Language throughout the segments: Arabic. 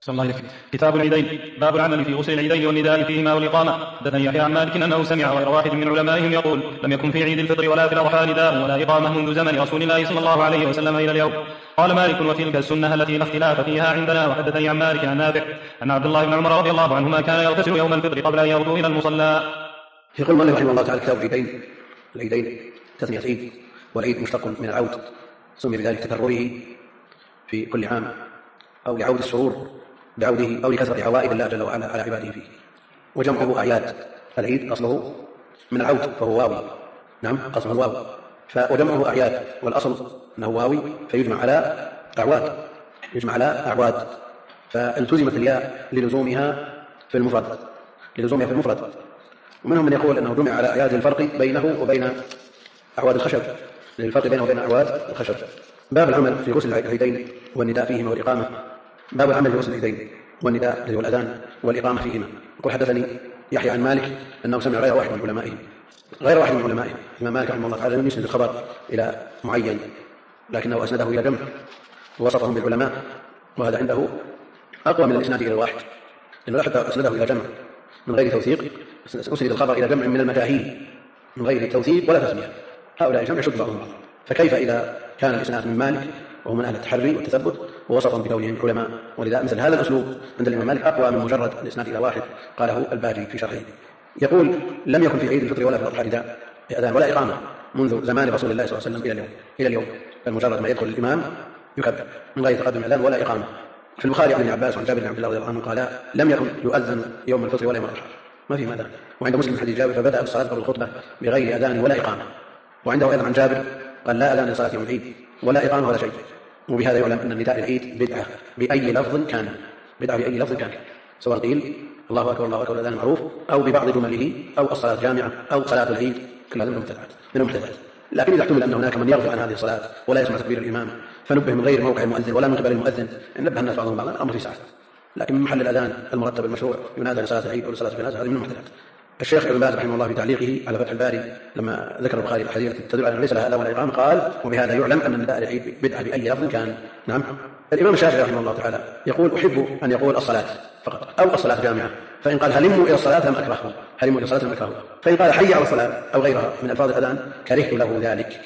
صلى الله عليه وسلم. كتاب العيدين. باب العمل في غسل العيدين والنداء فيهما والإقامة. حدثني يحيى عن مالك أنه سمع غير واحد من علمائهم يقول: لم يكن في عيد الفطر ولا في الأضحى نداء ولا إقامة منذ زمن رسول الله صلى الله عليه وسلم إلى اليوم. قال مالك: وتلك السنة التي لا اختلاف فيها عندنا. وحدثني عن مالك عن نافع أن عبد الله بن عمر رضي الله عنهما كان يغتسل يوم الفطر قبل أن يغدو إلى المصلى. يقول مالك رحمه الله تعالى: كتاب العيدين تثنية عيد، والعيد مشتق من العود، سمي بذلك تكرره في كل عام، أو لعود السرور بعوده، أو لكثرة عوائد الله جل وعلا على عباده فيه. وجمعه أعياد. العيد أصله من العود فهو واوي، نعم أصله الواو، وجمعه أعياد، والأصل أنه واوي فيجمع على أعواد، فالتزمت الياء للزومها في المفرد. ومنهم من يقول أنه جمع على أعياد الفرق بينه وبين أعواد الخشب، للفرق بينه وبين أعواد الخشب. باب العمل في غسل العيدين والنداء فيهما والإقامة. باب العمل في غسل العيدين والنداء الذي هو الأذان والإقامة فيهما. يقول: حدثني يحيى عن مالك أنه سمع غير واحد من علمائه. الإمام مالك رحمه الله تعالى لم يسند الخبر إلى معين، لكنه أسنده إلى جمع ووصفهم بالعلماء، وهذا عنده أقوى من الإسناد إلى الواحد، لأنه حتى أسنده إلى جمع من غير توثيق، أسند الخبر إلى جمع من المجاهيل من غير توثيق ولا تسمية. هؤلاء الجمع يشد بعضهم بعضا، فكيف إذا كان الإسناد من مالك وهو من أهل التحري والتثبت ووصفهم بكونهم علماء؟ ولذا مثل هذا الأسلوب عند الإمام مالك أقوى من مجرد الإسناد إلى واحد، قاله الباجي في شرحه. يقول: لم يكن في عيد الفطر ولا في الأضحى نداء أذان ولا إقامة منذ زمان رسول الله صلى الله عليه وسلم إلى اليوم. فمجرد ما يدخل الإمام يكبر من غير تقدم أذان ولا إقامة. في البخاري عن ابن عباس وعن جابر بن عبد الله رضي الله عنه قال: لم يكن يؤذن يوم الفطر ولا يوم الأضحى، ما فيه أذان. وعند مسلم حديث جابر: فبدأ بالصلاة قبل الخطبة بغير أذان ولا إقامة. وعنده أيضا عن جابر قال: لا أذان لصلاة يوم العيد ولا إقامة ولا شيء. وبهذا يعلم أن النداء العيد بدعة بأي لفظ كان، سواء قيل الله أكبر الله أكبر الأذان المعروف، أو ببعض جمله، أو الصلاة جامعة، أو صلاة العيد، كل هذا من المبتدعات. لكن إذا احتمل أن هناك من يغفل عن هذه الصلاة ولا يسمع تكبير الإمام فنبه من غير موقع المؤذن ولا من قبل المؤذن، إن نبه الناس بعضهم بعضا الأمر في ساعة. لكن من محل الأذان المرتب المشروع ينادى لصلاة العيد أو لصلاة الجنازة، هذه من المبتدعات. الشيخ ابن باز رحمه الله في تعليقه على فتح الباري لما ذكر البخاري الحديث تدل على أن ليس لها أذان ولا إقامة قال: وبهذا يعلم أن النداء العيد بدعة بأي لفظ كان. نعم. الإمام الشافعي رحمه الله تعالى يقول: أحب أن يقول الصلاة فقط، أو الصلاة جامعة، فإن قال هلموا إلى الصلاة لم أكرهه، فإن قال حي على الصلاة أو غيرها من ألفاظ الأذان كرهت له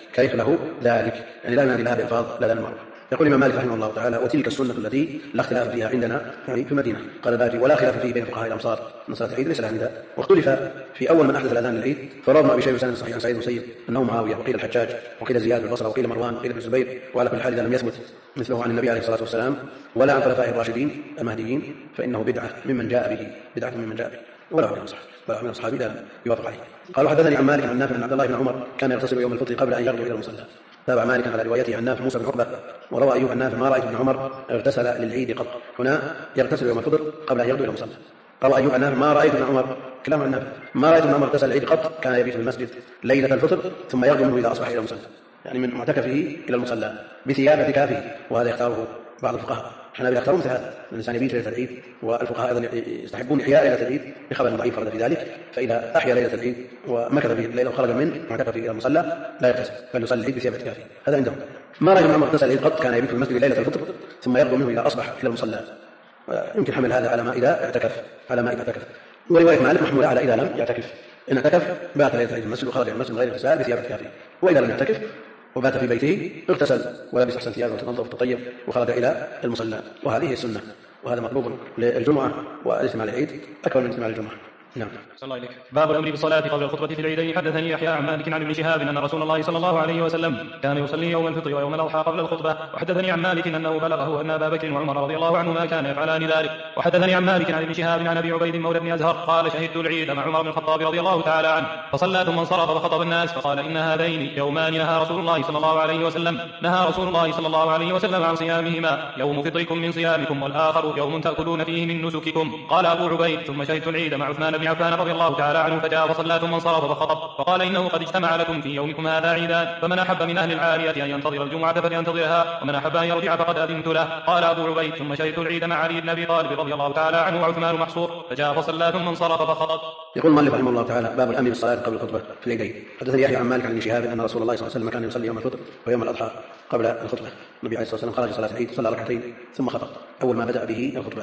ذلك، يعني لا ينادي لها بألفاظ الأذان المعروف. يقول الإمام مالك رحمه الله تعالى: وتلك السنة التي لا اختلاف فيها عندنا، يعني في المدينة. قال الباجي: ولا خلاف فيه بين فقهاء الأمصار أن صلاة العيد ليس لها نداء. واختلف في أول من أحدث الأذان للعيد، فروى أبي شيبة بسند صحيح عن سعيد بن المسيب أنه معاوية، وقيل الحجاج، وقيل زياد بن البصرة، وقيل مروان، وقيل ابن الزبير. وعلى كل حال إذا لم يثبت مثله عن النبي عليه الصلاة والسلام ولا عن خلفائه الراشدين المهديين فإنه بدعة ممن جاء به، ولا من أصحابه لا يوافق عليه. قالوا: حدثني عن مالك عن نافع أن عبد الله بن عمر كان يغتسل يوم الفطر قبل أن يغدو إلى المصلى. تابع مالك على روايته عن نافع موسى بن عقبة. وروى أيوب عن نافع: ما رأيت ابن عمر اغتسل للعيد قط. هنا يغتسل يوم الفطر قبل أن يغدو إلى المصلى. روى أيوب عن نافع: ما رأيت ابن عمر، كلام عن نافع، ما رأيت ابن عمر اغتسل للعيد قط، كان يبيت في المسجد ليلة الفطر ثم يغدو منه إذا أصبح إلى المصلى، يعني من معتكفه إلى المصلى بثياب اعتكافه. وهذا يختاره بعض الفقهاء، الحنابلة يختارون مثل هذا، الإنسان يبيت ليلة العيد، والفقهاء أيضا يستحبون إحياء ليلة العيد بخبر ضعيف ورد في ذلك. فإذا أحيا ليلة العيد ومكث في الليلة وخرج من معتكفه إلى المصلى لا يغتسل بل يصلي العيد بثياب اعتكافه. هذا عندهم. ما رأيت ابن عمر اغتسل العيد قط، كان يبيت في المسجد ليلة الفطر ثم يغدو منه إذا أصبح إلى المصلى. يمكن حمل هذا على ما إذا اعتكف. ورواية مالك محمولة على إذا لم يعتكف. إن اعتكف بات ليلة العيد في المسجد وخرج من المسجد من غير اغتسال بثياب اعتكافه. وإذا لم يعتكف وبات في بيته اغتسل ولبس أحسن ثيابه وتنظف وتطيب وخرج إلى المصلى، وهذه السنة، وهذا مطلوب للجمعة والاجتماع للعيد أكبر من اجتماع الجمعة. نعم. صلى الله عليه. باب الأمر بالصلاة قبل الخطبة في العيدين. حدثني يحيى عن مالك عن ابن شهاب أن رسول الله صلى الله عليه وسلم كان يصلي يوم الفطر ويوم الأضحى قبل الخطبة. وحدثني عن مالك أنه بلغه أن أبا بكر وعمر رضي الله عنهما كان يفعلان ذلك. وحدثني عن مالك عن ابن شهاب عن أبي عبيد مولى بن أزهر قال: شهدت العيد مع عمر بن الخطاب رضي الله تعالى عنه، فصلى ثم انصرف فخطب الناس فقال: إن هذين يومان نهى رسول الله صلى الله عليه وسلم عن صيامهما، يوم فطركم من صيامكم، والآخر يوم تأكلون فيه من نسككم. قال أبو عبيد: ثم شهدت العيد مع عثمان بن عفان رضي الله تعالى عنه، فجاء فصلى ثم انصرف فخطب فقال: إنه قد اجتمع لكم في يومكم هذا عيدان، فمن أحب من أهل العالية أن ينتظر الجمعة فلينتظرها، ومن أحب أن يرجع فقد أذنت له. قال أبو عبيد: ثم شهدت العيد مع علي بن أبي طالب رضي الله تعالى عنه وعثمان محصور، فجاء فصلى ثم انصرف فخطب. يقول المؤلف رحمه الله تعالى: باب الأمر بالصلاة قبل الخطبة في العيدين. حدثني يحيى عن مالك عن ابن شهاب أن رسول الله صلى الله عليه وسلم كان يصلي يوم الفطر ويوم الأضحى قبل الخطبة. النبي عليه الصلاة والسلام خرج صلاة العيد صلى ركعتين ثم خطب أول ما بدأ به الخطبة.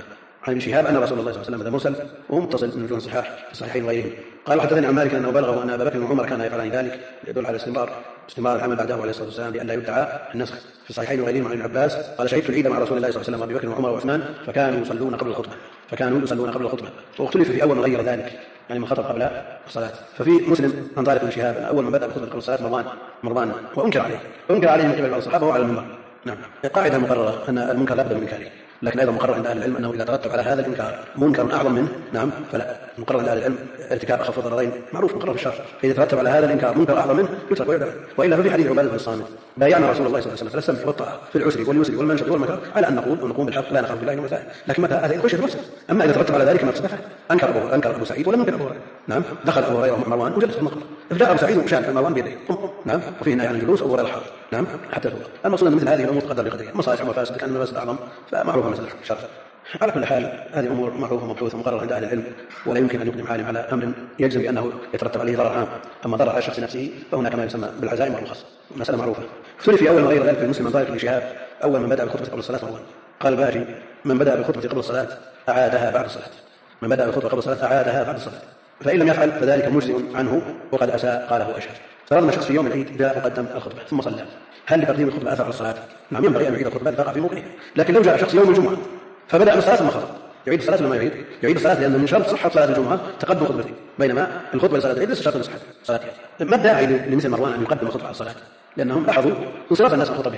عن ابن شهاب أن رسول الله صلى الله عليه وسلم هذا مرسل ومتصل من وجوه الصحيحين وغيرهم. قال حدثني عن مالك أنه بلغه أن أبا بكر وعمر كان يفعلان ذلك، يدل على استمرار العمل بعده عليه الصلاة والسلام لئلا يدعى النسخ. في الصحيحين وغيرهم عن ابن عباس قال شهدت العيد مع رسول الله صلى الله عليه وسلم وابي بكر وعمر وعثمان فكانوا يصلون قبل الخطبة واختلف في أول من غير ذلك، يعني من خطب قبل الصلاة. ففي مسلم عن طارق بن شهاب أول من بدأ بخطبة قبل الصلاة مروان وأنكر عليه من قبل بعض الصحابة وعلى المنبر. نعم. القاعدة مقررة أن المنكر لا بد من إنكاره، لكن أيضا مقرر عند أهل العلم أنه إذا ترتب على هذا الإنكار منكر أعظم منه نعم فلا. مقرر عند أهل العلم ارتكاب أخف الضررين معروف مقرر في الشرع، فإذا ترتب على هذا الإنكار منكر أعظم منه يترك ويدع. وإلا ففي حديث عبادة بن الصامت بايعنا رسول الله صلى الله عليه وسلم فالسمع والطاعة في العسر واليسر والمنشط والمكر على أن نقوم بالحق لا نخاف بالله يوم الآخر، لكن متى هذا خشية المفسد. أما إذا ترتب على ذلك مفسدة أنكر أبو سعيد ولم ينكر أبو هريرة. نعم. دخل أبو هريرة مروان وجلس في المقبرة فجاء أبو سعيد وشال مروان بيده نعم وفيه نهي عن الجلوس أو غير الحاضر نعم حتى يتوضأ. المقصود أن مثل هذه الأمور تقدر بقدرها، مصالح ومفاسد كان المفاسد أعظم فمعروفة مسألة الشرع. على كل حال هذه أمور معروفة ومبحوثة ومقررة عند أهل العلم، ولا يمكن أن يقدم عالم على أمر يجزم بأنه يترتب عليه ضرر عام. أما ضرر على الشخص نفسه فهناك ما يسمى بالعزائم والرخص، مسألة معروفة. اختلف في أول وغير ذلك في مسلم عن طارق بن شهاب أول من بدأ بالخطبة قبل الصلاة مروان. قال الباجي من بدأ بالخطبة قبل الصلاة أعادها بعد الصلاة، من بدأ بالخطبة قبل الصلاة أعادها بعد الصلاة، فإن لم يفعل فذلك مجزئ عنه وقد أساء قاله أشهر. فرضنا شخص في يوم العيد جاء وقدم الخطبة ثم صلى، هل لتقديم الخطبة أثر على الصلاة؟ نعم ينبغي أن يعيد الخطبة تقع في موقعها. لكن لو جاء شخص يوم الجمعة فبدأ بالصلاة ثم خطب يعيد الصلاة ولا ما يعيد الصلاة، لأن من شرط صحة صلاة الجمعة تقدم خطبته، بينما الخطبة لصلاة العيد ليس شرط لصحة صلاتها. ما الداعي لمثل مروان أن يقدم الخطبة على الصلاة؟ لأنهم لاحظوا انصراف الناس عن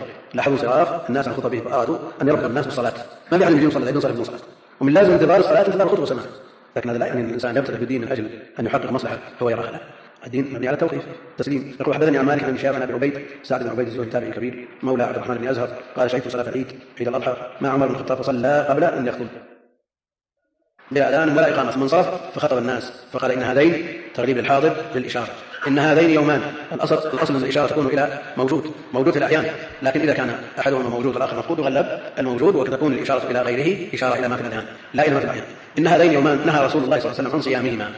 خطبه فأرادوا أن يربط الناس بالصلاة. ما بيعني اليوم صلى العيد صلى الصلاة، ومن لازم انتظار الصلاة انتظار الخطبة وسماعها. لكن هذا لا يعني الإنسان يبتغي بالدين من أجل أن يحقق مصلحة هو يراها، لا. الدين مبني على التوقيف تسليم. يقول حدثني عن مالك عن شهاب عن ابي عبيد سعد بن عبيد الزهري تابعي كبير مولى عبد الرحمن بن ازهر قال شهدت صلاه العيد عيد الاضحى مع عمر بن الخطاب فصلى قبل ان يخطب بلا اذان ولا اقامه ثم انصرف فخطب الناس فقال ان هذين تغليب للحاضر للاشاره، ان هذين يومان. الاصل ان الاشاره تكون الى موجود في الاحيان، لكن اذا كان احدهما موجود والاخر مفقود يغلب الموجود، وتكون الاشاره الى غيره اشاره الى ما في الاذهان لا الى ما في الاحيان. ان هذين يومان نهى رسول الله صلى الله عليه وسلم عن صيامهما،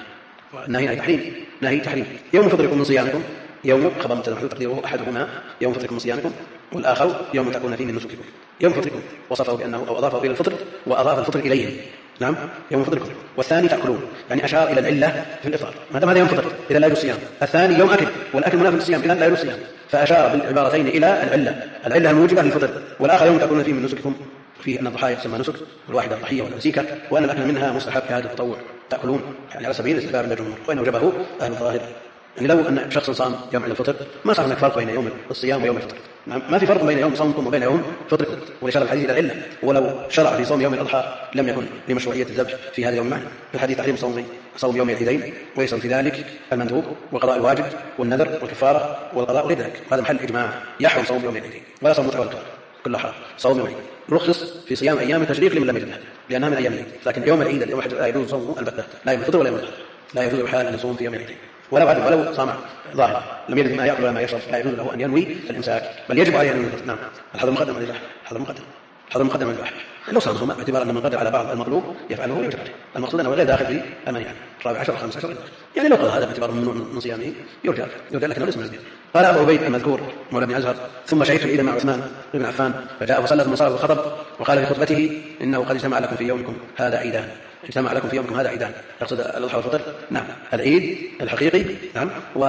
نهي تحريم. يوم فطركم من صيامكم، يوم خبر مبتدا محذوف تقديره احدهما يوم فطركم من صيامكم، والاخر يوم تكون فيه من نسككم. يوم فطركم وصفه بانه او اضافه الى الفطر واضاف الفطر اليه نعم يوم فطركم، والثاني تاكلون يعني اشار الى العله في الافطار، ما دام هذا يوم فطر اذا لا يجوز الصيام. الثاني يوم اكل والاكل منافي للصيام اذا لا يجوز الصيام، فاشار بالعبارتين الى العله الموجبه للفطر. والاخر يوم تاكلون فيه من نسككم، فيه ان الضحايا تسمى نسك والواحده ضحيه والنسيكه، وان الاكل منها مستحب كهذا التطوع تاكلون يعني على سبيل الاستحباب عند الجمهور، وان وجبه اهل الظاهر. يعني لو ان شخص صام يوم عيد الفطر ما صار هناك فرق بين يوم الصيام ويوم الفطر، ما في فرق بين يوم صومكم وبين يوم فطركم، ولشرع الحديث الى العله. ولو شرع في صوم يوم الاضحى لم يكن لمشروعيه الذبح في هذا اليوم معنى. في الحديث تحريم صوم يوم العيدين، ويسر في ذلك المندوب وقضاء الواجب والنذر والكفاره والقضاء غير ذلك، هذا محل اجماع يحرم صوم يوم العيدين ولا صوم متولد كل حرام. صوم يوم العيد رخص في صيام ايام التشريق لمن لم يجد لانها من ايام العيد، لكن يوم العيد اليوم لا يجوز صومه البتة، لا يوم الفطر ولا يوم الأضحى، لا يجوز بحال ان يصوم في يوم العيد ولو صام ظاهر لم يجد ما ياكل ولا ما يشرب لا يجوز له ان ينوي الامساك، بل يجب عليه ان ينوي. نعم الحظر مقدم على الذبح، الحظر مقدم على الذبح لو صامه باعتبار ان من قدر على بعض المطلوب يفعله ويجب عليه. المقصود انه غير داخل في المانع 14 15 يعني لو قضى هذا باعتبار ممنوع من صيامه يرجع لكنه ليس من البيت. قال ابو عبيد المذكور مولى بن ازهر ثم شهدت العيد مع عثمان بن عفان فجاء فصلى ثم صار الخطب وقال في خطبته انه قد اجتمع لكم في يومكم هذا عيدان، اجتمع لكم في يومكم هذا عيدان، يقصد الاضحى والفطر نعم العيد الحقيقي نعم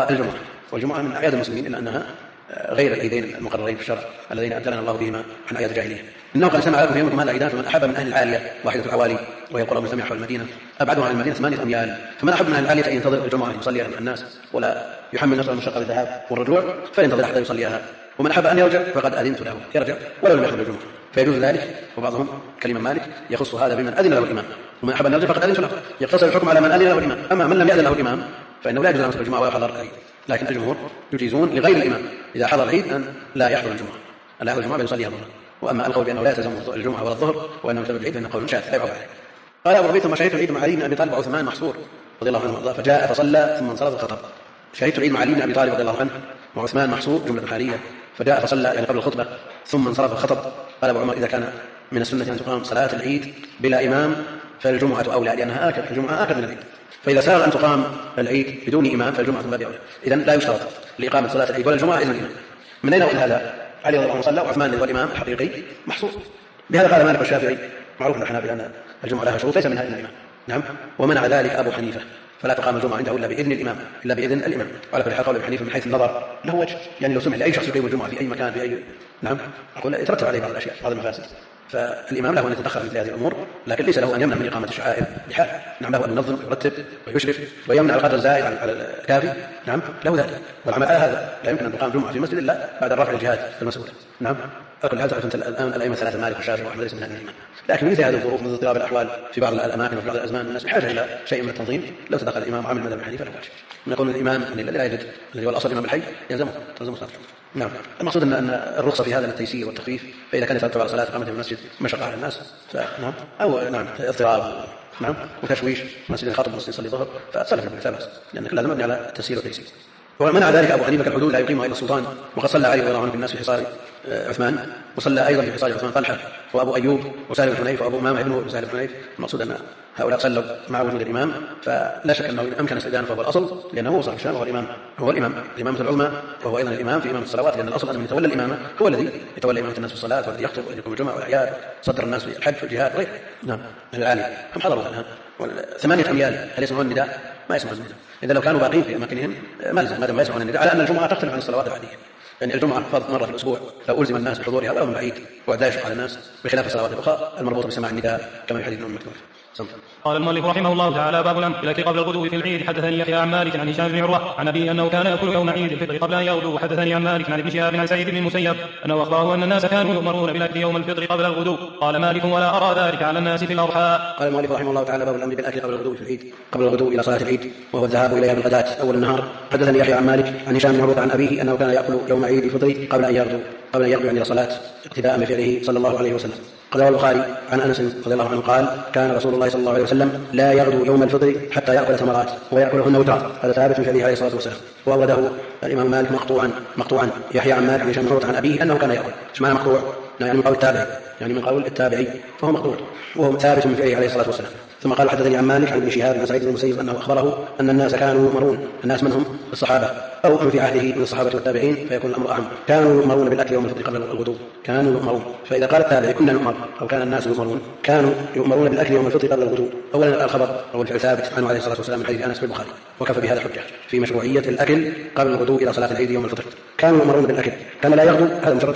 والجمعه من اعياد المسلمين الا انها غير العيدين المقررين في الشرع الذين ابدلنا الله بهما عن اعياد الجاهليه. انه قد اجتمع لكم في يومكم هذا عيدان، فمن احب من اهل العاليه واحده العوالي وهي القرى المجتمعه حول المدينه ابعدها عن المدينه 8 اميال، فمن احب من اهل العاليه ان ينتظر الجمعه ان يصليها مع الناس ولا يحمل نفسه المشقه بالذهاب والرجوع فينتظر حتى يصليها، ومن احب ان يرجع فقد اذنت له يرجع ولو لم يحضر الجمعه فيجوز ذلك. وبعضهم كالإمام مالك يخص هذا بمن اذن له الامام، ومن احب ان يرجع فقد اذنت له، يقتصر الحكم على من اذن له الامام. اما من لم يأذن له الامام فانه لا يجوز له يصلي الجمعه ولا يحضر العيد، لكن الجمهور يجيزون لغير الامام اذا حضر العيد ان لا يحضر الجمعه، لا يحضر الجمعه بل يصليها ظهرا. واما القول بانه لا يلزم الجمعه ولا الظهر وانه يسبب العيد فانه قول شاذ لا يعول عليه. قال ابو عبيد ثم شهدت العيد مع علي بن ابي طالب وعثمان محصور رضي الله عنه وارضاه فجاء فصلى ثم انصرف الخطب. شهدت العيد مع علي بن ابي طالب رضي الله عنه وعثمان محصور جمله حاليه فجاء فصلى يعني قبل الخطبه ثم انصرف الخطب. قال ابو عمر اذا كان من السنه ان تقام صلاه العيد بلا امام فالجمعه اولى لانها اكد، الجمعه اكد من العيد، فاذا سار ان تقام العيد بدون امام فالجمعه من باب اولى. اذا لا يشترط لاقامه صلاه العيد ولا الجمعه اذن الامام. من اين نقل هذا؟ علي رضي الله عنه صلى وعثمان والامام الحقيقي محصور. بهذا قال مالك والشافعي، معروف عند الحنابلة ان الجمعة لها شروط ليس منها إذن الإمام. نعم. ومنع ذلك أبو حنيفة، فلا تقام الجمعة عنده إلا بإذن الإمام، إلا بإذن الإمام. وعلى كل حال قول أبي حنيفة من حيث النظر له وجه، يعني لو سمح لأي شخص يقيم الجمعة في أي مكان في أي نعم أقول يترتب عليه بعض الأشياء، بعض المفاسد، فالإمام له أن يتدخل في هذه الأمور، لكن ليس له أن يمنع من إقامة الشعائر بحال. نعم، له أن ينظم ويرتب ويشرف ويمنع القدر الزائد على الكافي. نعم، له ذلك. والعمل على هذا، لا يمكن أن تقام جمعة في مسجد إلا بعد الرفع الجهاد المسؤول. نعم. أقول هل تعرف أنت الآن الأئمة الثلاثة مالك والشافعي وأحمد ليس من هذه الإمام، لكن مثل هذه الظروف من اضطراب الأحوال في بعض الأماكن وفي بعض الأزمان الناس بحاجة إلى شيء من التنظيم، لو تدخل الإمام عامل مذهب حنيفة لا بأس. نقول الإمام الذي لا يجد الذي هو الأصل الإمام الحي يلزمه صلاة. نعم. المقصود أن الرخصة في هذا للتيسير والتخفيف، فإذا كان يترتب على صلاة إقامة المسجد مشقة على الناس فنعم، أو نعم اضطراب نعم وتشويش مسجد خاطب مسجد يصلي الظهر فتصلي لا بأس، لأن كل هذا مبني على التسيير والتيسير. ومنع ذلك أبو حنيفة كالحدود لا يقيمها إلا السلطان، وقد صلى علي رضي الله عنه بالناس في حصار عثمان، وصلى أيضا في حصار عثمان طلحة وأبو أيوب وسالم بن حنيف وأبو أمامة ابنه سالم بن حنيف. المقصود أن هؤلاء صلوا مع وجود الإمام، فلا شك أنه أمكن استئذانه فهو الأصل، لأنه وصل الشام وهو الإمام الإمامة العظمى، وهو أيضا الإمام في إمامة الصلوات، لأن الأصل أن من يتولى الإمامة هو الذي يتولى إمامة الناس في الصلاة، والذي يخطب ويقوم الجمعة والأعياد، صدر الناس في الحج والجهاد وغيره. نعم. العالي هم حضروا الآن 8 أميال، هل يسمعون النداء؟ ما يسمعون النداء. إذا لو كانوا باقين في أماكنهم ما لازم ما يسمعون النداء، على أن الجمعة تختلف عن الصلوات العادية. يعني الجمعة فرض مرة في الأسبوع، لو ألزم الناس بحضورها ولو من بعيد ولا يشق على الناس، بخلاف الصلوات الأخرى المربوطة بسماع النداء كما في حديث ابن مكتوم. قال المؤلف رحمه الله تعالى: باب الأمر بالأكل قبل الغدو في العيد. حدثني يحيى عن مالك عن هشام بن عروة عن أبيه أنه كان يأكل يوم عيد الفطر قبل أن يغدو. وحدثني عن مالك عن ابن شهاب عن سعيد بن المسيب أنه أخبره أن الناس كانوا يؤمرون بالأكل يوم الفطر قبل الغدو. قال مالك: ولا أرى ذلك على الناس في الأضحى. قال المؤلف رحمه الله تعالى: باب الأمر بالأكل قبل الغدو في العيد، قبل الغدو إلى صلاة العيد، وهو الذهاب إليها بالغداة أول النهار. حدثني يحيى عن مالك عن هشام بن عروة عن أبيه أنه كان يأكل يوم عيد الفطر قبل أن يغدو يعني صلاة، اقتداء بفعله صلى الله عليه وسلم. قال البخاري عن أنس رضي الله عنه قال: كان رسول الله صلى الله عليه وسلم لا يغدو يوم الفطر حتى يأكل تمرات ويأكلهن وترا. هذا ثابت في فعله عليه الصلاة والسلام. وأورده الإمام مالك مقطوعا يحيى عن مالك عن هشام بن عروة عن أبيه أنه كان يأكل. ايش معنى مقطوع؟ يعني من قول التابعي، يعني من قول التابعي، فهو مقطوع وهو ثابت من فعله عليه الصلاة والسلام. ثم قال: حدثني عن مالك عن ابن شهاب عن سعيد بن المسيب أنه أخبره أن الناس كانوا يؤمرون، الناس منهم الصحابة أو من في عهده من الصحابة والتابعين، فيكون الأمر أعم، كانوا يؤمرون بالأكل يوم الفطر قبل الغدو، كانوا يؤمرون. فإذا قال التابعي كنا نؤمر أو كان الناس يؤمرون، كانوا يؤمرون بالأكل يوم الفطر قبل الغدو. أولا الخبر أو الفعل ثابت عنه عليه الصلاة والسلام من حديث أنس في البخاري، وكفى بهذا حجة في مشروعية الأكل قبل الغدو إلى صلاة العيد يوم الفطر. كانوا يؤمرون بالأكل، كان لا يغدو،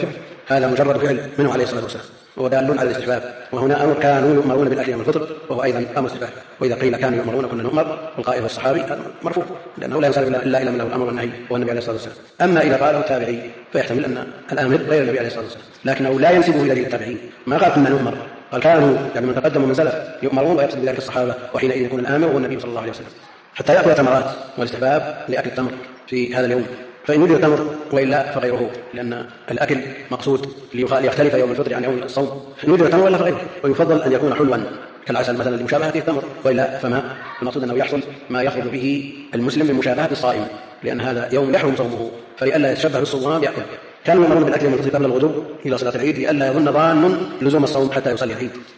هذا مجرد فعل منه عليه الصلاة والسلام، ودال على الاستحباب. وهنا أمر كانوا يؤمرون بالأكل يوم الفطر، وهو أيضا أمر استحباب. وإذا قيل كانوا يؤمرون كنا نؤمر، والقائل هو الصحابي مرفوع، لأنه لا ينصرف إلا إلى من له الأمر والنهي هو النبي عليه الصلاة والسلام. أما إذا قاله التابعي فيحتمل أن الآمر غير النبي عليه الصلاة والسلام، لكنه لا ينسبه إلى التابعين. ما قال كنا نؤمر، قال كانوا يعني من تقدم ومن سلف يؤمرون، ويقصد بذلك الصحابة، وحينئذ يكون الآمر هو النبي صلى الله عليه وسلم. حتى يأكل تمرات، والاستحباب لأكل التمر في هذا اليوم، فإن وجد تمر وإلا فغيره، لأن الأكل مقصود ليختلف يوم الفطر عن يوم الصوم، فإن وجد تمر ولا فغيره. ويفضل أن يكون حلوا كالعسل مثلا لمشابهة التمر، وإلا فما المقصود أنه يحصل ما يخرج به المسلم من مشابهة الصائم، لأن هذا يوم يحرم صومه، فلئلا يتشبه بالصوام يأكل. كانوا يؤمرون بالأكل يوم الفطر قبل الغدو إلى صلاة العيد، لئلا يظن ظان لزوم الصوم حتى يصلي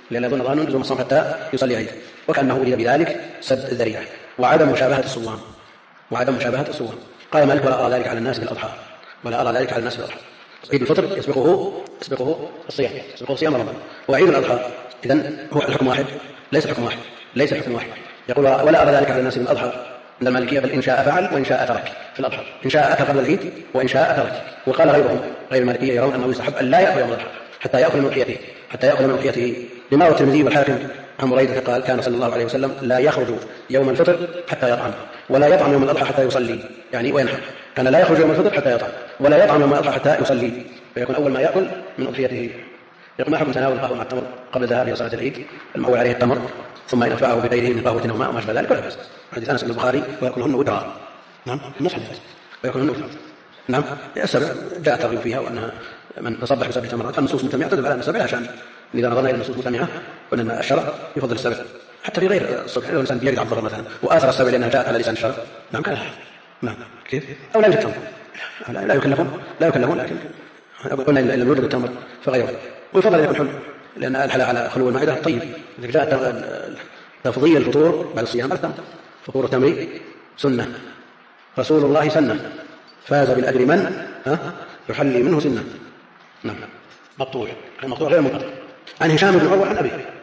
العيد، العيد، وكأنه أريد بذلك سد الذريعة وعدم مشابهة الصوام. قال مالك: ولا أرى ذلك على الناس بالأضحى، عيد الفطر يسبقه الصيام رمضان، وعيد الأضحى إذن هو الحكم واحد، ليس الحكم واحد. يقول: ولا أرى ذلك على الناس بالأضحى عند المالكية، بل إن شاء فعل وإن شاء ترك في الأضحى، إن شاء أكل قبل العيد وإن شاء ترك. وقال غير المالكية يرون أنه يستحب أن لا يأكل يوم الأضحى حتى يأكل من أضحيته، لما روى الترمذي والحاكم عن بريدة قال: كان صلى الله عليه وسلم لا يخرج يوم الفطر حتى يطعم، ولا يطعم يوم الأضحى حتى يصلي، يعني وينحر. كان لا يخرج يوم الفطر حتى يطعم، ولا يطعم يوم الأضحى حتى يصلي، فيكون أول ما يأكل من أضحيته. يقول: ما حكم تناول القهوة مع التمر قبل الذهاب إلى صلاة العيد، المعول عليه التمر ثم يدفعه بغيره من قهوة أو ماء وما أشبه ذلك؟ ولا بأس. حديث أنس بن البخاري: ويأكلهن وترا. نعم، النص حديث ويأكلهن وترا. نعم، السبع جاء الترغيب فيها، وأنها من تصبح بسبع تمرات، فالنصوص مجتمعة تدل على أن السبع عشان إذا نظرنا إلى النصوص مجتمعة وأن الشرع يفضل السبع حتى في غير الصبح. لو الإنسان بيجد عبد مثلا وآثر السبع لأنها جاءت على لسان الشرع، نعم كان نعم كيف، أو لا يوجد تمر، لا يكلفون، لكن قلنا إلا يوجد التمر فغيره. ويفضل أن يكون حلو، لأن الحلا على خلو المعدة طيب. إذا جاء تفضيل الفطور بعد الصيام التمر، فطور التمر سنة، رسول الله سنة، فاز بالأجر من يحلي منه سنة. نعم، مقطوع غير منقطع. عن هشام بن عروة عن أبيه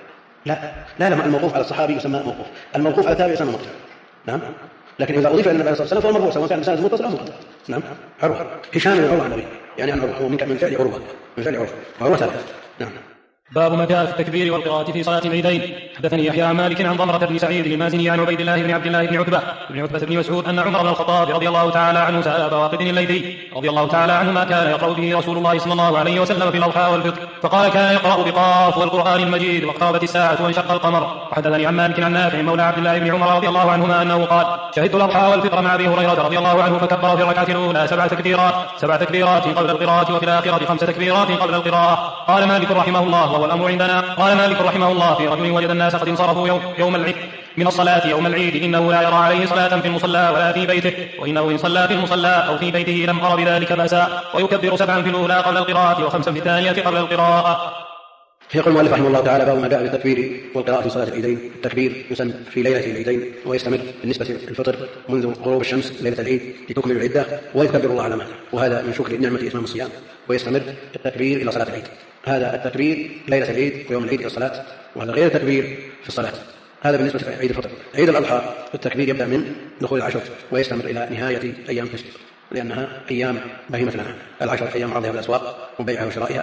لا الموقوف على الصحابي يسمى موقوف، الموقوف على التابع يسمى مرفوع. نعم. لكن إذا أضيف إلى النبي صلى الله عليه وسلم فهو مرفوع سواء كان بسند متصل أو منقطع. نعم. عروة هشام بن عروة عن النبي، يعني عن عروة، هو من فعل عروة، من فعل عروة ثالث. نعم. باب ما جاء في التكبير والقراءة في صلاة العيدين. حدثني يحيى عن مالك عن ضمرة بن سعيد المازني عن عبيد الله بن عبد الله بن عتبة بن مسعود أن عمر بن الخطاب رضي الله تعالى عنه سأل أبا واقد الليثي رضي الله تعالى عنه ما كان يقرأ به رسول الله صلى الله عليه وسلم في الأضحى والفطر، فقال كان يقرأ بقاف والقرآن المجيد واقتربت الساعة وانشق القمر. وحدثني عن مالك عن نافع مولى عبد الله بن عمر رضي الله عنهما أنه قال شهدت الأضحى والفطر مع أبي هريرة رضي الله عنه فكبر في الركعة الأولى 7 تكبيرات قبل القراءة، وفي الآخرة 5 تكبيرات قبل القراءة. قال مالك رحمه الله وهو الأمر عندنا، قال مالك رحمه الله في رجل وجد الناس قد انصرفوا يوم العيد من الصلاة يوم العيد إنه لا يرى عليه صلاة في المصلى ولا في بيته، وإنه إن صلى في المصلى أو في بيته لم أر بذلك بأسا، ويكبر 7 في الأولى قبل القراءة و5 في الثانية قبل القراءة. يقول المؤلف رحمه الله تعالى باب ما جاء بالتكبير والقراءة في صلاة العيدين. التكبير يسن في ليلة العيدين ويستمر بالنسبة للفطر منذ غروب الشمس ليلة العيد لتكمل العدة ويكبر الله على ما، وهذا من شكر نعمة إتمام الصيام. ويستمر التكبير إلى صلاة العيد، هذا التكبير ليلة العيد ويوم العيد إلى الصلاة، وهذا غير التكبير في الصلاة. هذا بالنسبة لعيد الفطر. عيد الأضحى التكبير يبدأ من دخول العشر ويستمر إلى نهاية أيام التشريق، لأنها أيام بهيمة الأنعام. العشر أيام عرضها في الأسواق وبيعها وشرائها،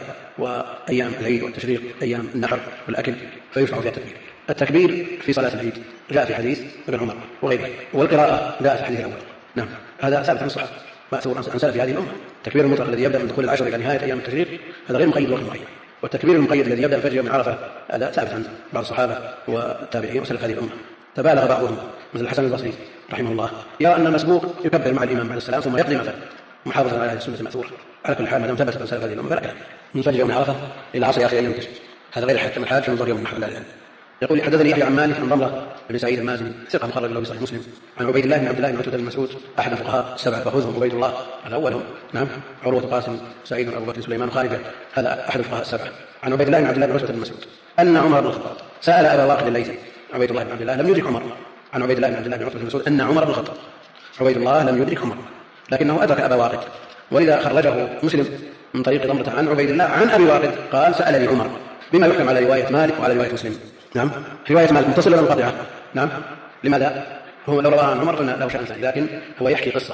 وأيام العيد والتشريق أيام النحر والأكل، فيشرع فيها التكبير. التكبير في صلاة العيد جاء في حديث ابن عمر وغيره، والقراءة جاء في الحديث الأول. نعم، هذا ثابت عن الصحابة مأثور عن سلف هذه الأمة. التكبير المطلق الذي يبدأ من دخول العشر إلى نهاية أيام التشريق هذا غير مقيد بوقت معين، والتكبير المقيد الذي يبدأ الفجر يوم عرفة هذا ثابت عن بعض الصحابة والتابعين وسلف هذه الأمة. تبالغ بعضهم مثل الحسن البصري رحمه الله يرى أن المسبوق يكبر مع الإمام بعد السلام ثم يقضي ما فات محافظة على السنة المأثورة. على كل حال ما دام ثبت عن سلف هذه الأمة فلا كلام من فجر يوم عرفة إلى عصر آخر أيام التشريق، هذا غير حاكم الحاج في منظر يوم النحر. يقول حدثني يحيى عن مالك عن ضمرة بن سعيد المازني ثقة مخرج له في صحيح مسلم عن عبيد الله بن عبد الله بن عتبة بن مسعود أحد الفقهاء السبعة فخذهم عبيد الله على أولهم. نعم، عروة قاسم سعيد أبو بكر سليمان خالد هذا أحد الفقهاء السبعة. عن عبيد الله بن عبد الله بن عتبة بن مسعود أن عمر بن الخطاب سأل أبا واقد الليثي. عبيد الله بن عبد الله لم يدرك عمر. عن عبيد الله بن عبد الله بن عتبة بن مسعود أن عمر بن الخطاب، عبيد الله لم يدرك عمر لكنه أدرك أبا واقد، ولذا خرجه مسلم من طريق ضمرة عن عبيد الله عن أبي واقد قال سألني عمر، بما يحكم على رواية مالك وعلى رواية مسلم. نعم، رواية مالك متصلة ولا منقطعة؟ نعم، لماذا؟ هو لو رواها عن عمر قلنا له شأن ثاني، لكن هو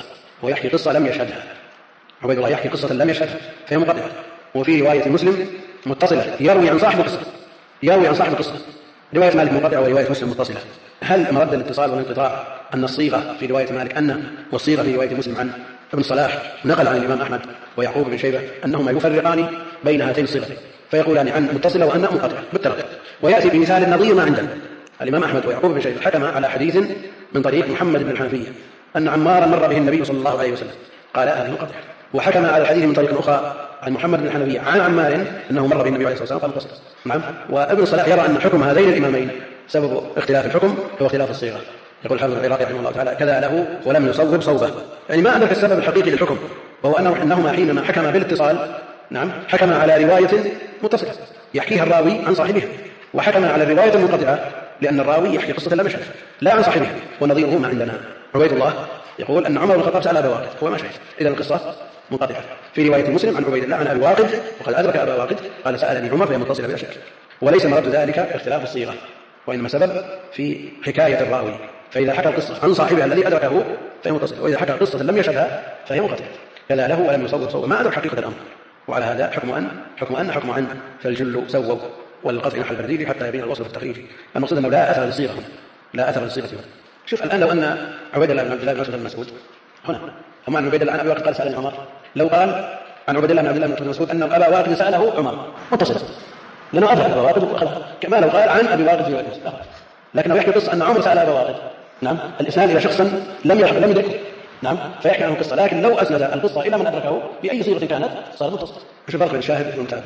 يحكي قصة لم يشهدها. عبيد الله يحكي قصة لم يشهدها فهي منقطعة. وفي رواية مسلم متصلة يروي عن صاحب القصة. رواية مالك منقطعة ورواية مسلم متصلة. هل مرد الاتصال والانقطاع أن الصيغة في رواية مالك والصيغة في رواية مسلم عن ابن صلاح نقل عن الإمام أحمد ويعقوب بن شيبة أنهما يفرقان بين هاتين الصيغتين فيقولان عن متصلة وأن منقطعة بالترتيب. ويأتي بمثال نظير ما عندنا. الإمام أحمد ويعقوب بن شيبة حكم على حديث من طريق محمد بن الحنفية أن عمارا مر به النبي صلى الله عليه وسلم قال هذه منقطعة، وحكم على الحديث من طريق أخرى عن محمد بن الحنفية عن عمار أنه مر به النبي عليه الصلاة والسلام قال متصل. نعم، وابن صلاح يرى أن حكم هذين الإمامين سبب اختلاف الحكم هو اختلاف الصيغة. يقول الحافظ العراقي رحمه الله تعالى كذا له ولم يصوب صوبه، يعني ما أدرك السبب الحقيقي للحكم، وهو أنهما حينما حكم بالاتصال نعم حكم على رواية متصلة يحكيها الراوي عن صاحبها، وحكم على الرواية المنقطعة لأن الراوي يحكي قصة لم يشهد لا عن صاحبها، ونظيره ما عندنا. عبيد الله يقول أن عمر بن الخطاب سأل أبا واقد هو ما شهد، إذا القصة منقطعة. في رواية مسلم عن عبيد الله عن أبي واقد وقد أدرك أبا واقد قال سألني عمر فهي متصلة بلا شك، وليس مرد ذلك اختلاف الصيغة، وإنما سبب في حكاية الراوي. فإذا حكى القصة عن صاحبها الذي أدركه فهي متصلة، وإذا حكى قصة لم يشهدها فهي منقطعة. كذا له ولم يصوب صوبا، ما أدرك حقيقة الأمر. وعلى هذا حكم أن فالجل سووا والقطع نحو البرديد حتى يبين الوصل في التخريج. المقصود أنه لا أثر للصيغة هنا. شوف الآن لو أن عبيد الله بن عبد الله بن عتبة بن مسعود هنا هم عن عبيد الله عن أبي واقد قال سألني عمر، لو قال عن عبيد الله بن عبد الله بن عتبة بن مسعود أن أبا واقد سأله عمر متصل لأنه أدرك أبا واقد كما لو قال عن أبي واقد في رواية مسلم، لكنه يحكي قصة أن عمر سأل أبا واقد. نعم، الإسناد إلى شخص لم يدركه نعم فيحكي عنه قصة، لكن لو أسند القصة إلى من أدركه بأي صيغة كانت صار متصل. وش الفرق بين الشاهد والمتابع؟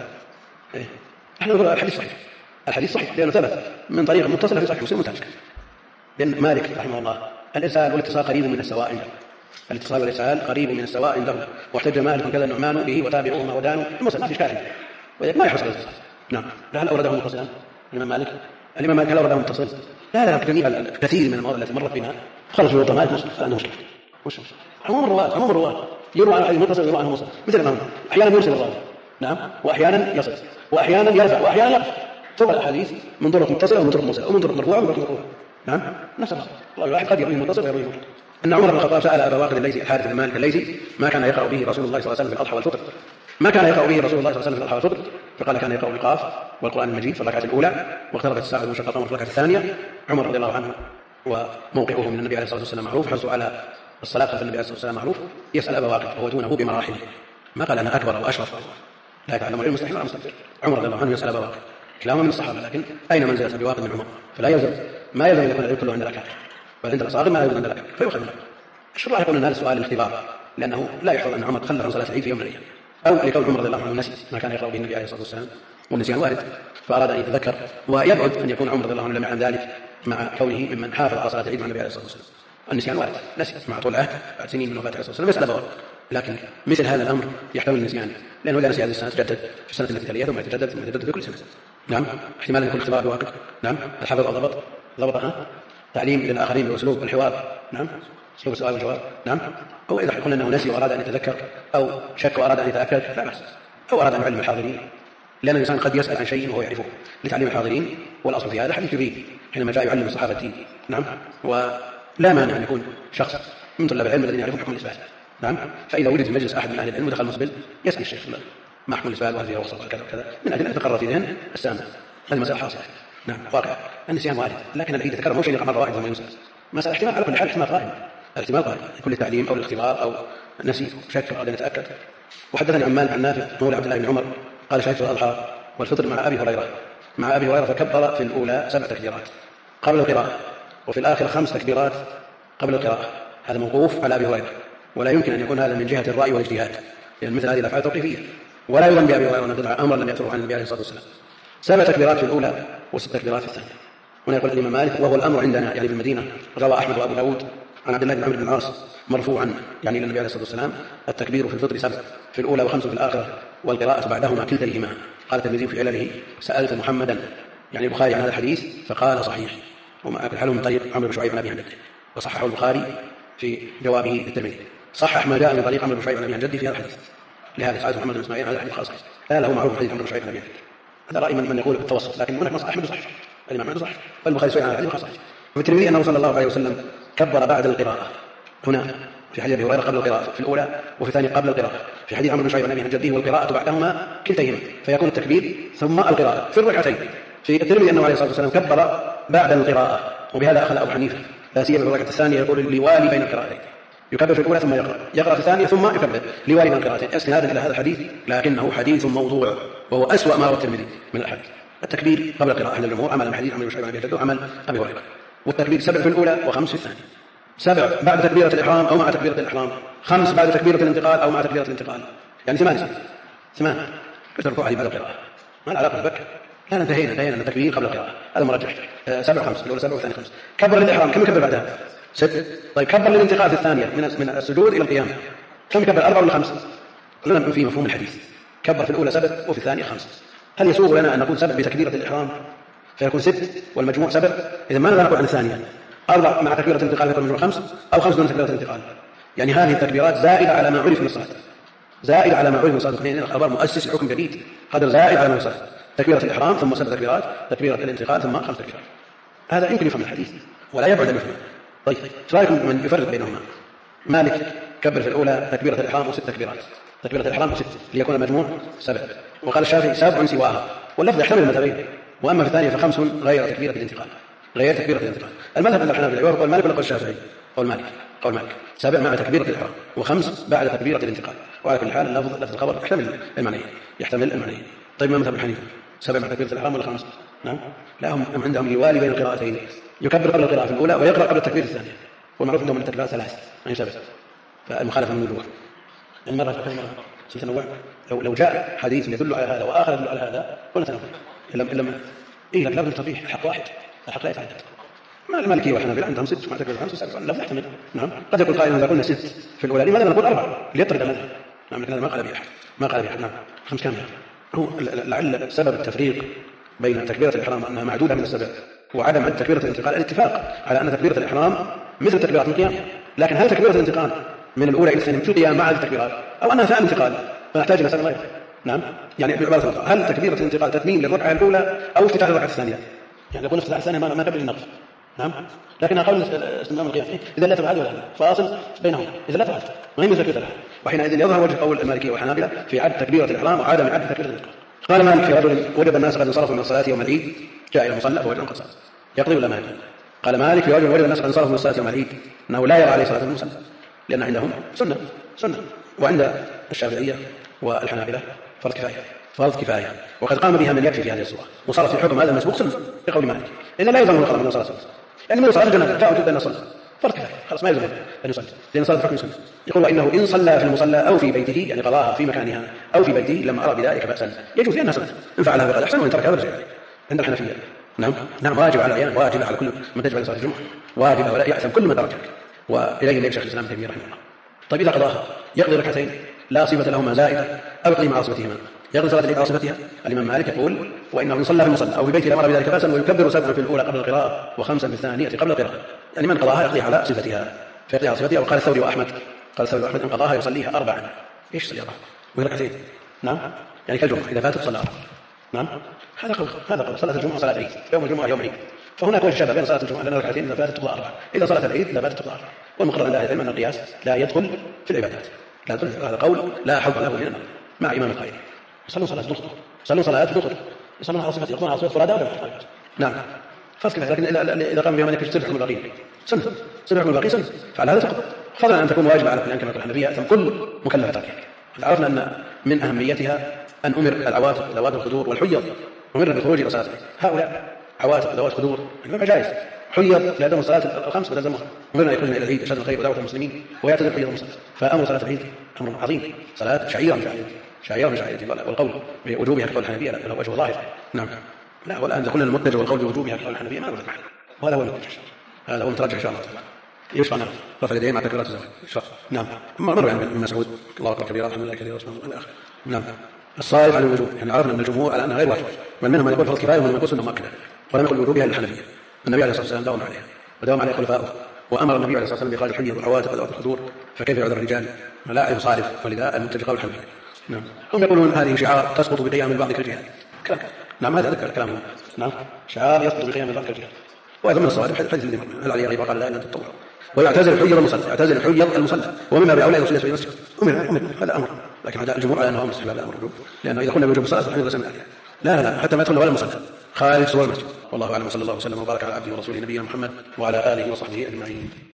احنا نقول الحديث صحيح لأنه ثبت من طريق متصلة في صحيح مسلم متابع. لأن مالك رحمه الله الإرسال والاتصال قريب من السواء عنده، الاتصال والإرسال قريب من السواء عنده، واحتج مالك كذا النعمان به وتابعوهما ودانوا المسلم ما في إشكال، وذلك ما يحصل الاتصال. نعم، هل أورده متصلا الإمام مالك هل أورده متصل؟ لا كثير من المواضع التي مرت بنا خلص في وطن مالك فأنه مشكلة. عموم الرواة يروى عن المتصل يروى عنه مصر مثل الإمام، أحيانا يرسل الراوي نعم، وأحيانا يصل، وأحيانا يرفع، وأحيانا يقف. فوق الأحاديث من طرق متصلة ومن طرق مرسلة ومن طرق مرفوعة ومن طرق موقوفة. نعم نفس الله الواحد قد يرويه متصل ويرويه مرسل. أن عمر بن الخطاب سأل أبا واقد الليثي الحارث بن مالك الليثي ما كان يقرأ به رسول الله صلى الله عليه وسلم في الأضحى والفطر. ما كان يقرأ به رسول الله صلى الله عليه وسلم في الأضحى والفطر؟ فقال كان يقرأ بالقاف والقرآن المجيد في الركعة الأولى، واقتربت الساعة وانشق القمر في الركعة الثانية. عمر رضي الله عنه وموقعه من النبي عليه الصلاة والسلام معروف، حرصه على الصلاة خلف النبي عليه الصلاة والسلام معروف. يسأل أبا واقد وهو دونه بمراحل، ما قال أنا أكبر وأشرف لا يتعلم العلم مستحيل ولا مستكبر. عمر رضي الله عنه يسأل أبا واقد، كلاهما من الصحابة، لكن أين منزلة أبي واقد من عمر؟ فلا يلزم ما يلزم أن يكون العلم كله عند الأكابر، بل عند الأصاغر ما يلزم عند الأكابر فيؤخذ منه. الشراح يقول أن هذا السؤال الاختبار، لأنه لا يحفظ أن عمر تخلف عن صلاة العيد في يوم من الأيام، أو لكون عمر رضي الله عنه نسي ما كان يقرأ به النبي عليه الصلاة والسلام، والنسيان وارد فأراد أن يتذكر. ويبعد أن يكون عمر رضي الله عنه لم يعلم ذلك مع كونه ممن حافظ على صلاة العيد مع النبي عليه الصلاة والسلام. النسيان وارد، نسي مع طول العهد بعد سنين من وفاة عليه الصلاة والسلام يسأل أبا واقد، لكن مثل هذا الأمر يحتمل النسيان، لأنه لا نسي هذه السنة تجدد في السنة التي تليها ثم يتجدد ثم يتجدد في كل سنة. نعم احتمال أن يكون اختبار بواقع. نعم الحفظ أو ضبطها تعليم للآخرين بأسلوب الحوار. نعم أسلوب السؤال والجواب. نعم أو إذا قلنا أنه نسي وأراد أن يتذكر أو شك وأراد أن يتأكد لا بأس، أو أراد أن يعلم الحاضرين، لأن الإنسان قد يسأل عن شيء وهو يعرفه لتعليم الحاضرين، والأصل في هذا حديث جبريل حينما جاء يعلم الصحابة الدين. نعم ولا مانع أن يكون شخص من طلاب العلم الذين يعرفون حكم الإسبال. نعم فإذا وجد في مجلس أحد من أهل العلم ودخل مسبل يسأل الشيخ ما حكم الإسبال وهل فيها رخصة وكذا وكذا من أجل أن يتقرر في ذهن السامع. هذه مسألة حاصلة. نعم واقع النسيان وارد، لكن الذي يتكرر هو شيء مرة واحدة ثم ينسى. مسألة احتمال على كل حال احتمال قائم، الاحتمال قائم يكون للتعليم أو الاختبار أو نسي شك أو نتأكد. وحدثني عن مالك عن نافع مولى عبد الله بن عمر قال شهدت الأضحى والفطر مع أبي هريرة فكبر في الأولى 7 تكبيرات قبل القراءة، وفي الآخر 5 تكبيرات قبل القراءة. هذا موقوف على أبي هريرة، ولا يمكن أن يكون هذا من جهة الرأي والاجتهاد، لأن مثل هذه الأفعال توقيفية، ولا يظن بأبي هريرة أن تدعى أمرا لم يأثره عن النبي عليه الصلاة والسلام. 7 تكبيرات في الأولى و6 تكبيرات في الثانية. هنا يقول الإمام مالك وهو الأمر عندنا يعني في المدينة. روى أحمد وأبو داود عن عبد الله بن عمرو بن العاص مرفوعا يعني إلى النبي عليه الصلاة والسلام التكبير في الفطر 7 في الأولى و5 في الآخرة، والقراءة بعدهما كلتيهما. قال الترمذي في علله سألت محمدا يعني البخاري عن هذا الحديث فقال صحيح، وما أكل حاله من طريق عمرو بن شعيب عن أبي عن جده، وصححه البخاري في جوابه للترمذي، صحح ما جاء من طريق عمرو بن شعيب عن أبي عن جده في هذا الحديث. لهذا سألت محمد بن إسماعيل هذا الحديث خاص لا له معروف حديث عمرو بن شعيب عن أبي عن جده. هذا رأي من يقول بالتوسط، لكن هناك نص أحمد صحيح الإمام أحمد صحيح والبخاري سئل عن الحديث خاص. وفي الترمذي أنه صلى الله عليه وسلم كبر بعد القراءة، هنا في حديث أبي هريرة قبل القراءة في الأولى وفي الثانية قبل القراءة، في حديث عمرو بن شعيب عن أبي عن جده والقراءة بعدهما كلتيهما، فيكون التكبير ثم القراءة في الركعتين. في الترمذي أنه عليه الصلاة والسلام كبر بعد القراءة، وبهذا أخذ أبو حنيفة لا سيما في الركعة الثانية يقول لوالي بين القراءتين، يكبر في الأولى ثم يقرأ في الثانية ثم يكبر لوالي بين القراءتين استنادا إلى هذا الحديث، لكنه حديث موضوع وهو أسوأ ما روى الترمذي من الأحاديث. التكبير قبل القراءة أهل الجمهور عمل حديث عمرو بن شعيب عن أبي وعمل أبي هريرة، والتكبير 7 في الأولى و5 في الثانية، 7 بعد تكبيرة الإحرام أو مع تكبيرة الإحرام، 5 بعد تكبيرة الانتقال أو مع تكبيرة الانتقال، يعني 8 كثر الركوع بعد القراءة ما العلاقة بالبكر. لا انتهينا التكبير قبل القراءة هذا مرجح. 7 و5 الأولى 7 والثانية 5. كبر للإحرام كم يكبر بعدها؟ 6. طيب كبر للانتقال في الثانية من السجود إلى القيام كم يكبر؟ 4 ولا 5؟ لنا في مفهوم الحديث كبر في الأولى 7 وفي الثانية 5. هل يسوغ لنا أن نقول 7 بتكبيرة الإحرام فيكون 6 والمجموع 7؟ إذا ما نقول عن الثانية 4 مع تكبيرة الانتقال فيكون المجموع 5 أو 5 دون تكبيرة الانتقال. يعني هذه التكبيرات زائدة على ما عرف من الصلاة، زائد على ما عرف من الصلاة. اثنين الخبر مؤسس لحكم جديد قدر زائد على ما الصلاة، تكبيرة الإحرام ثم 7 تكبيرات، تكبيرة الانتقال ثم 5 تكبيرات. هذا يمكن يفهم الحديث ولا يبعد أن يفهم. طيب سؤالكم من يفرق بينهما؟ مالك كبر في الأولى تكبيرة الإحرام و6 تكبيرات، تكبيرة الإحرام و6 ليكون المجموع 7. وقال الشافعي 7 سواها، واللفظ يحتمل المذهبين. وأما في الثانية ف5 غير تكبيرة الانتقال، غير تكبيرة الانتقال. المذهب عند الحنابلة يوافق المالك ولا قول الشافعي؟ قول مالك 7 مع تكبيرة الإحرام و5 بعد تكبيرة الانتقال. وعلى كل حال لفظ الخبر يحتمل المعنيين. طيب ما مذهب الحنيفة؟ 7 مع تكبيرة الإحرام ولا 5؟ نعم لا هم عندهم يوالي بين القراءتين، يكبر قبل القراءة في الأولى ويقرأ قبل التكبير الثانية، والمعروف عندهم من التكبيرات 3 يعني 7. فالمخالفة من الوجوه المرة لو جاء حديث يدل على هذا وآخر يدل على هذا قلنا تنوع إلا إيه لا بد تصريح الحق واحد، الحق لا يتعدد. ما المالكية والحنابلة عندهم 6 مع تكبيرة 5 و7 لا يحتمل. نعم قد يقول قائل إذا قلنا 6 في الأولى لماذا نقول 4 ليطرد المذهب؟ نعم لكن هذا ما قال به أحد. نعم 5 كاملة. هو لعل سبب التفريق بين تكبيرة الإحرام أنها معدودة من السبع وعدم عد تكبيرة الانتقال الاتفاق على أن تكبيرة الإحرام مثل تكبيرات القيام، لكن هل تكبيرة الانتقال من الأولى إلى الثانية مثل القيام مع التكبيرات أو أنها ثاني انتقال؟ فنحتاج إلى سبب غير. نعم، يعني بعبارة أخرى، هل تكبيرة الانتقال تتميم للركعة الأولى أو افتتاح الركعة الثانية؟ يعني يقول افتتاح الثانية ما قبل النقص. نعم، لكن قول استمام القيام إذا لا تفعل ولا لا، فاصل بينهم إذا لا تفعل ما يمكن تكبير لها، وحينئذ يظهر وجه قول المالكية والحنابلة في عد تكبيرة الإحرام وعدم عد تكبيرة الانتقال. قال مالك في رجل وجد الناس قد انصرفوا من الصلاة يوم العيد جاء إلى المصلى فوجدهم قد صلوا، يقضي ولا ما يقضي؟ قال مالك في رجل وجد الناس قد انصرفوا من الصلاة يوم العيد أنه لا يرى عليه صلاة المصلى، لأن عندهم سنة، وعند الشافعية والحنابلة فرض كفاية، وقد قام بها من يكفي في هذه الصورة، وصارت في حكم هذا المسبوق سنة بقول مالك، إذا لا يلزم القضاء من صلاة الجنازة، يعني من صلاة الجنازة جاء وجد أن صلى فرض كفاية، خلاص ما يلزم أن يصلي لأن صلاة الحكم سنة. يقول وإنه إن صلى في المصلى أو في بيته، يعني قضاها في مكانها أو في بيته، لما أرى بذلك بأسا يجوز لأنها سنة، إن فعلها فقد أحسن وإن تركها فرجع عند الحنفية. نعم واجب على العيان، واجب على كل من تجب على صلاة الجمعة، واجب ولا يأثم كل من تركها، وإليه الليل شيخ الإسلام تيمية رحمه الله. طيب إذا قضاها يقضي ركعتين لا صفة لهما زائدة أو يقضي مع صفتهما، يقضي صلاة العيد على صفتها. الإمام مالك يقول وإنه إن صلى في المصلى أو في بيته لمر بذلك بأسا ويكبر 7 في الأولى قبل القراءة و5 في الثانية قبل القراءة، يعني من قضاها يقضي على صفتها فيقضي على صفتها. وقال الثوري وأحمد إن قضاها يصليها 4. إيش يصلي 4 وركعتين؟ نعم، يعني كالجمعة إذا فاتت صلى 4. نعم، هذا قول صلاة الجمعة صلاة العيد، يوم الجمعة يوم العيد، فهناك وجه شبه بين صلاة الجمعة لأن ركعتين إذا فاتت تقضى 4، إذا صلاة العيد إذا فاتت تقضى 4. والمقرر عند أهل العلم أن القياس لا يدخل في العبادات، لا يدخل، هذا قول لا حظ له من النظر مع إمام القائل. يصلون صلاة دخل، يصلون صلاة دخل، يصلون على صفة، يقضون على صفة فرادى ولا فرادى. نعم فرض كفاية، لكن إذا قام بها من يكفي حكم الباقين سنة حكم الباقين سنة، فعلى هذا تقضى، فضلا أن تكون واجبة على كل كما قال الحنفية ثم كل مكلف تركها. عرفنا أن من أهميتها أن أمر العواتق ذوات الخدور والحيض أمرنا بالخروج إلى صلاة هؤلاء عواتق ذوات خدور ما جائز، حيض لا يلزم صلاة الخمس ولا يلزمها، أمرنا يخرجنا إلى العيد أشهد الخير ودعوة المسلمين ويعتذر حيض المصلى، فأمر صلاة العيد أمر عظيم، صلاة شعيرة من شعائر الله، والقول بوجوبها كقول الحنفية له وجه ظاهر. نعم، لا والآن دخلنا المتجه والقول بوجوبها كقول الحنفية ما نرد معه، وهذا هو المتجه، هذا هو المترجح إن شاء الله تعالى. يشفع نعم رفع اليدين مع تكبيرات الزواج. نعم، مر يعني ابن مسعود الله أكبر كبيرا الحمد لله كثيرا إلى آخره. نعم، الصائب على الوجوب، يعني عرفنا من الجمهور على أنها غير واجب، ومنهم من يقول فرض كفاية ومن يقول سنة مؤكدة، ولم يقل بوجوبها إلا الحنفية. النبي عليه الصلاة والسلام داوم عليها وداوم عليها خلفاؤه، وأمر النبي عليه الصلاة والسلام بإخراج الحيض والعواتق وذوات الخدور، فكيف يعذر الرجال؟ لا يصارف، ولذا المتجه قول الحنفية. نعم، هم يقولون هذه شعار تسقط بقيام بعض كالجهاد. نعم، هذا ذكر كلامه. نعم، شعار يسقط بقيام بعض كالجهاد، وهذا من الصوارف حديث الذي هل عليه قال لا إلا تطوع، ويعتزل الحيض المصلى، يعتزل الحيض المصلى، ومما بأولى يصلي في المسجد، أمر هذا أمر، لكن هذا الجمهور على أنه أمر استحباب لا أمر وجوب، لأنه إذا قلنا بوجوب الصلاة فنحن لسنا عليها، لا حتى ما يدخل ولا المصلى خارج صور المسجد. والله أعلم، وصلى الله وسلم وبارك على عبده ورسوله نبينا محمد وعلى آله وصحبه أجمعين.